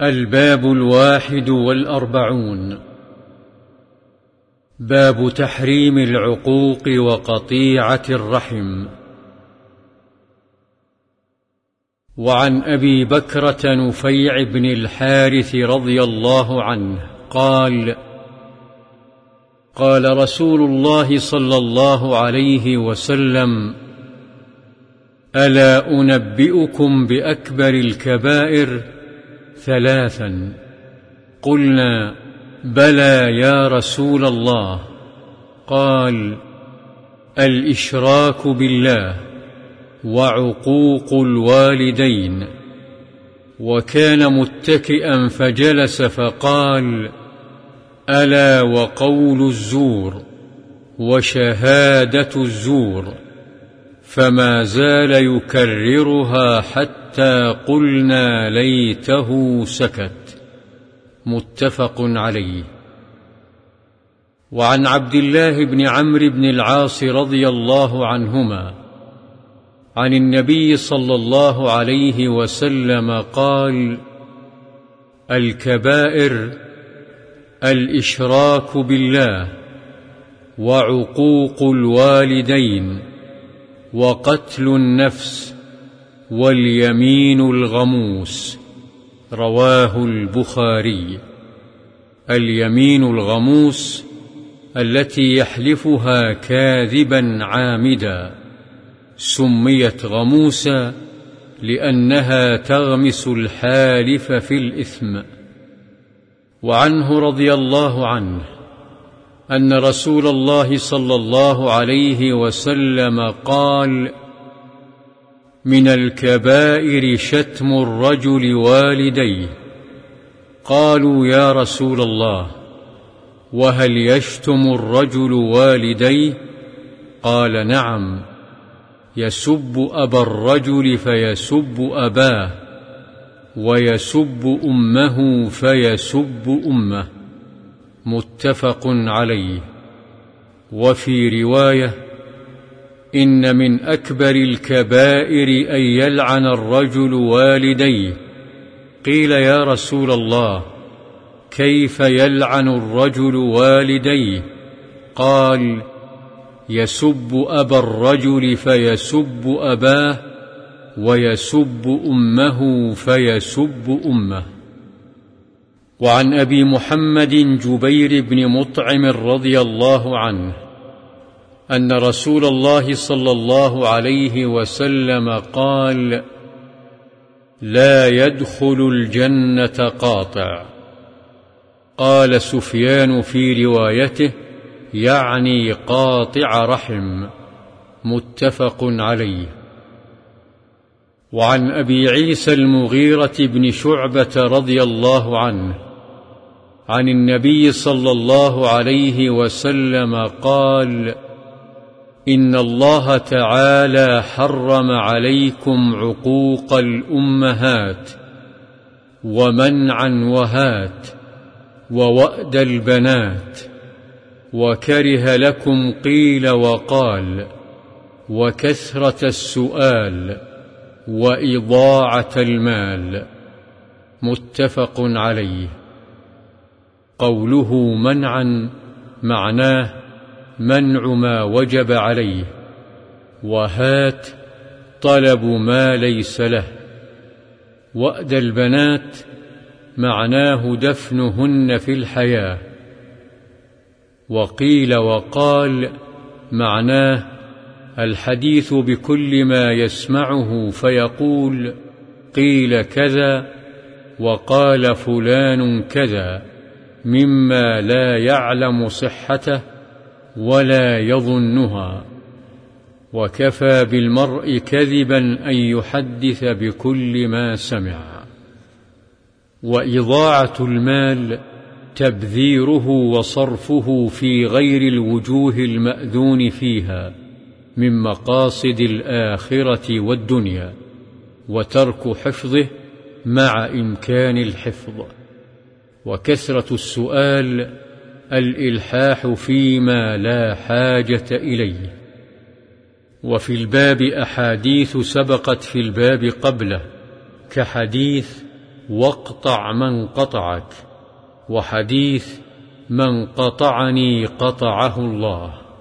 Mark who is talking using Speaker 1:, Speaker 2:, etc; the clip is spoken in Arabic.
Speaker 1: الباب 41. باب تحريم العقوق وقطيعة الرحم. وعن أبي بكرة نفيع بن الحارث رضي الله عنه قال: قال رسول الله صلى الله عليه وسلم: ألا أنبئكم بأكبر الكبائر؟ 3. قلنا: بلى يا رسول الله. قال: الإشراك بالله، وعقوق الوالدين. وكان متكئا فجلس فقال: ألا وقول الزور، وشهادة الزور. فما زال يكررها حتى قلنا ليته سكت. متفق عليه. وعن عبد الله بن عمرو بن العاص رضي الله عنهما عن النبي صلى الله عليه وسلم قال: الكبائر الإشراك بالله، وعقوق الوالدين، وقتل النفس، واليمين الغموس. رواه البخاري. اليمين الغموس التي يحلفها كاذبا عامدا سميت غموسا لأنها تغمس الحالف في الإثم. وعنه رضي الله عنه أن رسول الله صلى الله عليه وسلم قال: من الكبائر شتم الرجل والديه. قالوا: يا رسول الله، وهل يشتم الرجل والديه؟ قال: نعم، يسب أبا الرجل فيسب أباه، ويسب أمه فيسب أمه. متفق عليه. وفي رواية: إن من أكبر الكبائر أن يلعن الرجل والديه. قيل: يا رسول الله، كيف يلعن الرجل والديه؟ قال: يسب أبا الرجل فيسب أباه، ويسب أمه فيسب أمه. وعن أبي محمد جبير بن مطعم رضي الله عنه أن رسول الله صلى الله عليه وسلم قال: لا يدخل الجنة قاطع. قال سفيان في روايته: يعني قاطع رحم. متفق عليه. وعن أبي عيسى المغيرة بن شعبة رضي الله عنه عن النبي صلى الله عليه وسلم قال: إن الله تعالى حرم عليكم عقوق الأمهات، ومنعا وهات، ووأد البنات، وكره لكم قيل وقال، وكثرة السؤال، وإضاعة المال. متفق عليه. قوله منعا معناه منع ما وجب عليه، وهات طلب ما ليس له، وأد البنات معناه دفنهن في الحياة، وقيل وقال معناه الحديث بكل ما يسمعه فيقول: قيل كذا، وقال فلان كذا، مما لا يعلم صحته ولا يظنها. وكفى بالمرء كذبا أن يحدث بكل ما سمع. وإضاعة المال تبذيره وصرفه في غير الوجوه المأذون فيها من مقاصد الآخرة والدنيا، وترك حفظه مع إمكان الحفظ. وكثرة السؤال الإلحاح فيما لا حاجة إليه. وفي الباب أحاديث سبقت في الباب قبله، كحديث واقطع من قطعك، وحديث من قطعني قطعه الله.